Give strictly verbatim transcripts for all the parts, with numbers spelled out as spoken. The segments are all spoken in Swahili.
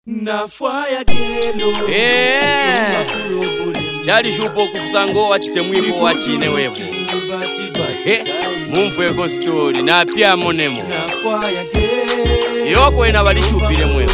Nafaya gelo Eh Chali shupo kufusango wachitemwiko wachine webo Mumfweko story na pia monemo Nafaya gelo Yoko ena walishupile mwebo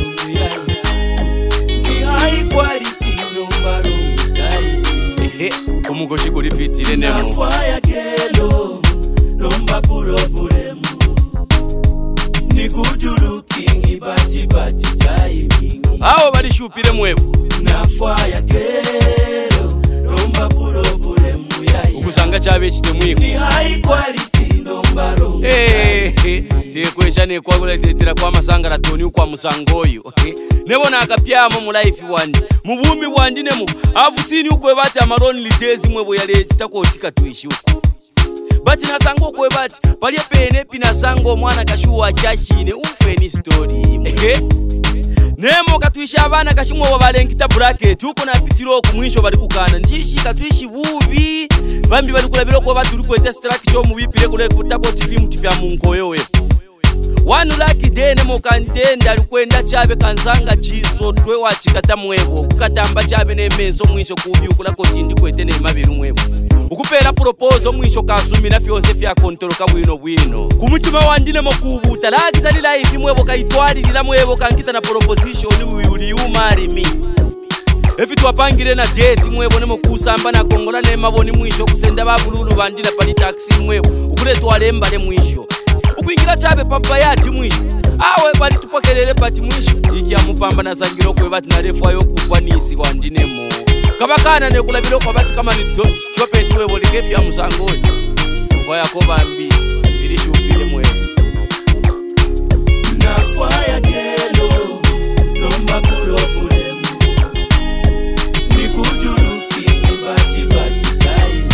Ni high quality nombaro mtai Kumuko shikuli fitile nemo Nafaya gelo Nomba puro puremu Ni kutulukingi bati bati timing Aho walishupile mwebo Nafaya gelo Nomba puro puremu Ukusanga chabe chitemwiko Ni high quality nombaro Eh Tekwesha ne kwa kuletera kwa masangara toni kwa musangoyo Nebona akapyamo mu life wandi mubumi wandi nemo avusini ukwe bati amaroni lidezi mwebo yale chitakotika tuishi uko Bati nasango kwe bati pali pene pinasango mwana kashuwa chachine umfeni story ehe Nemo katuisha abana kashimwo babalengita bracket uko na pitiro ku mwisho bari kukana njishi katuishi bubi bambi bari kulabiro ko bati uri kwete structure mu bipire kule kutako T V mutifya munkoyo One lucky day nemo kantenda alikwenda chabe kanzanga chiso twe wachikata mwebo kukatamba chabe nemezo mwisho kubi ukulako tindi kwete ne mabiru mwebo ukupera propose mwisho kasumi na fyonse fya control kabwino bwino kumutima wandine mokubuta lagiza li life mwebo kaitwali lila mwebo kankita na proposition uli you marry me Efi twapangire na date mwebo nemo kusamba na kongola ne maboni mwisho kusenda babululu bandila pali taxi mwebo ukule twalemba le mwisho Ukuingira chabe papa yati mwisho awe bali tupokelele pati mwisho iki amupamba na zangiro kwe bati na refu ayo kupwa nisi wandinemo kabakana ne kulabiro kwa bati kama ni chopeti wewe likefi ya musangoni faya koba mbi virishu upile mwe Na faya gelo Nomba kulo puremu Ni kutulukingi bati bati time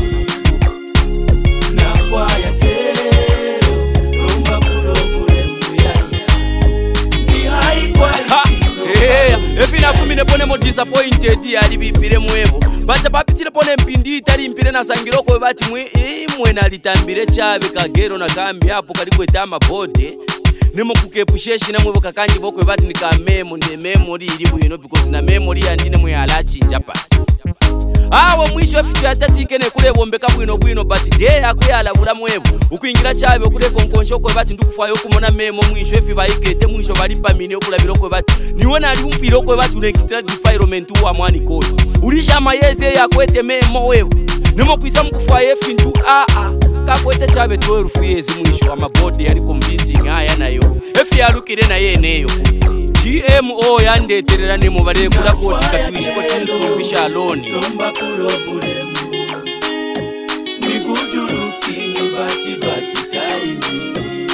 Na faya gelo Nomba kulo puremu Ni high quality Eh efi na fumi ne pone mo disappointed ali bipire mwebo bata papitire pone mpindi itali mpire na zangiro kwe bati mwe imwe na litambire chabe kagero na kambi hapo kalikweta amabode Nemo kukepusheshi na mwebo kakanji bokwe bati nikamemo ne memory ili bwino because na memory andine mwe alachi njapa Awo mwisho fitu atatike ne kule bombeka bwino bwino but day akuyala bula mwebo ukuingira chabe kule konkonsho kwe bati ndukufayo kumona memo mwisho efi bayikete mwisho bali pamini okulabiro kwe bati niwona ali umfiro kwe bati unenkitira environment wa mwani koyo ulisha mayeze yakwete memo wewe nemo kwisa mkufaye efi ntu a a kakwete chabe twelve years mwisho amabode yali convincing aya nayo efi yalukire na yeneyo G M O yandeterera nemo bale kula koti katuishi ko tinsu bishaloni Nomba kulo puremu Ni kutulukingi bati bati time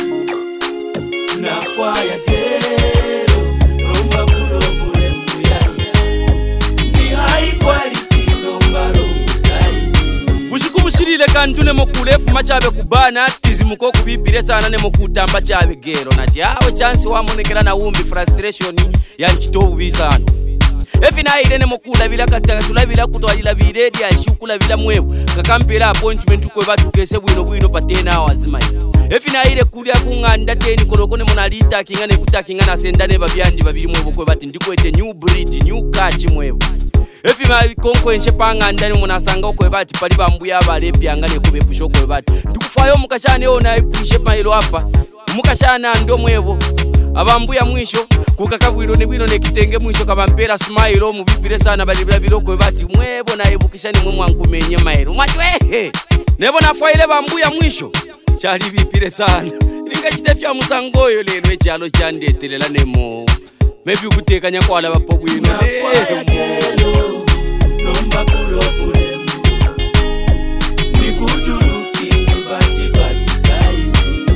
Na faya gelo Nomba kulo puremu Ni high quality nombaro mtai Ushikumushirire kantu nemo kulefu machabe kubana tizimuko kubibire sana nemo kutamba chabe gero nati awe chance wamonekera na umbi frustration ya nchitovu bizana Efi na ile nemo kulabira kataka tulabira kutwalira biredi ashukula bila mwebo kakampera appointment kwe batu kese bwino bwino patena awazimai Efi na ile kulia kunganda teni koroko nemo nalita kingane kutakinga na sendane babyandi babiri mwebo kwe bati ndikwete new breed new catch mwebo Efi ma konko enche panga ndani munasanga okwe bati pali bambuya abalepya ngane kubepusho kwe bati ndikufayo mukashane ona ipushe pailo hapa mukashana ndo mwebo abambuya mwisho kukakabwiro ne bwino ne kitenge mwisho kabampera smile mu bibire sana balibira birokwe bati mwebo na ebukishani mwe mwankumenye mairo mwatwe nebo na faile bambuya mwisho chali bipire sana linga kitefya musangoyo lero ekyalo kyandeterera nemo maybe ukutekanya kwala bapo bwino gelo Nomba kulo puremu Ni kutulukingi bati bati time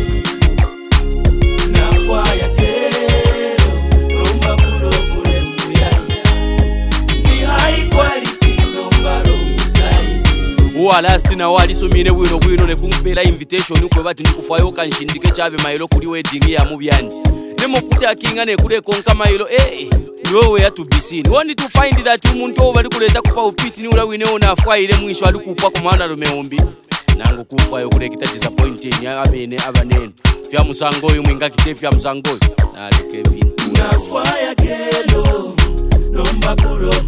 Na faya gelo Nomba kulo puremu Ni high quality nombaro mtai Uwa last na wali somine bwino bwino ne kumpera invitation ukwe bati ndikufayo kanshindike chabe mailo kuli wedding ya mubyandi Nemo kutakinga ne kule konka mailo eh nowhere to be seen only to find that umuntu obali kuleta kupa upiti ni ula wine ona afaile mwisho alikupwa komanda lumeombi nangu kufayo kulekita disappointing abene abanene fya musangoyo mwinga kite fya musangoyo nale Kevin nafaya gelo lomba puro